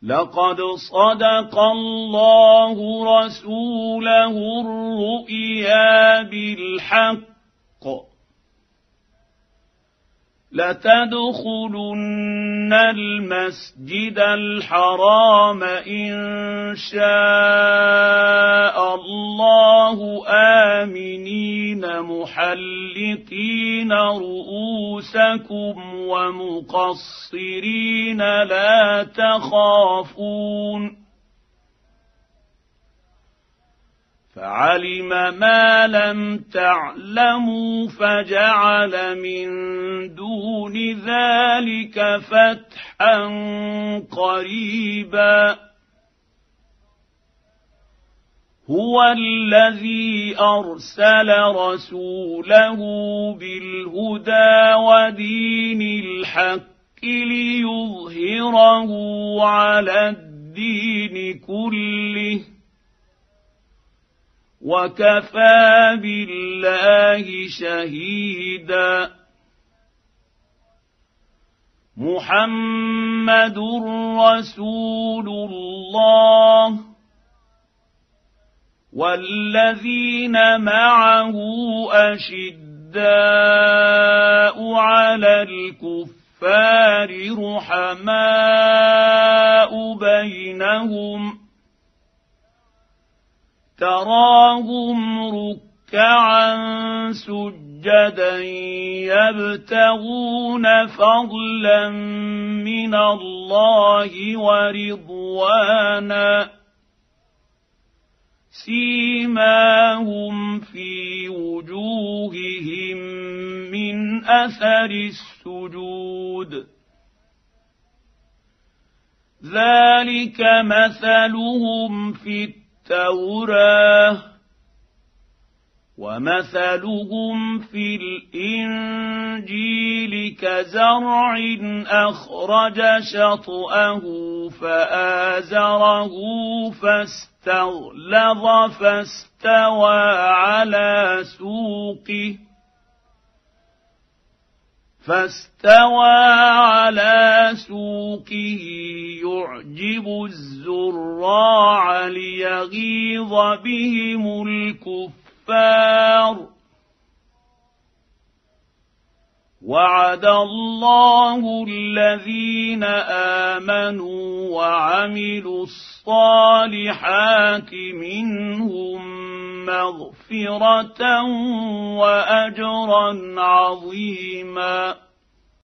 لقد صدق الله رسوله الرؤيا بالحق لتدخلن المسجد الحرام إن شاء الله آمنين محلقين رؤوسكم ومقصرين لا تخافون فعلم ما لم تعلموا فجعل من دون ذلك فتحا قريبا هو الذي أرسل رسوله بالهدى ودين الحق ليظهره على الدين كله وكفى بالله شهيدا محمد رسول الله والذين معه أشداء على الكفار رحماء بينهم تراهم ركعا سجدا يبتغون فضلا من الله ورضوانا سيماهم في وجوههم من أثر السجود ذلك مثلهم في التوراة ومثلهم في الإنجيل كزرع أخرج شطأه فآزره فاستغلظ فاستوى على سوقه يعجب الزراع ليغيظ بهم الكفار وعد الله الذين آمنوا وعملوا الصالحات منهم مغفرة وأجرا عظيما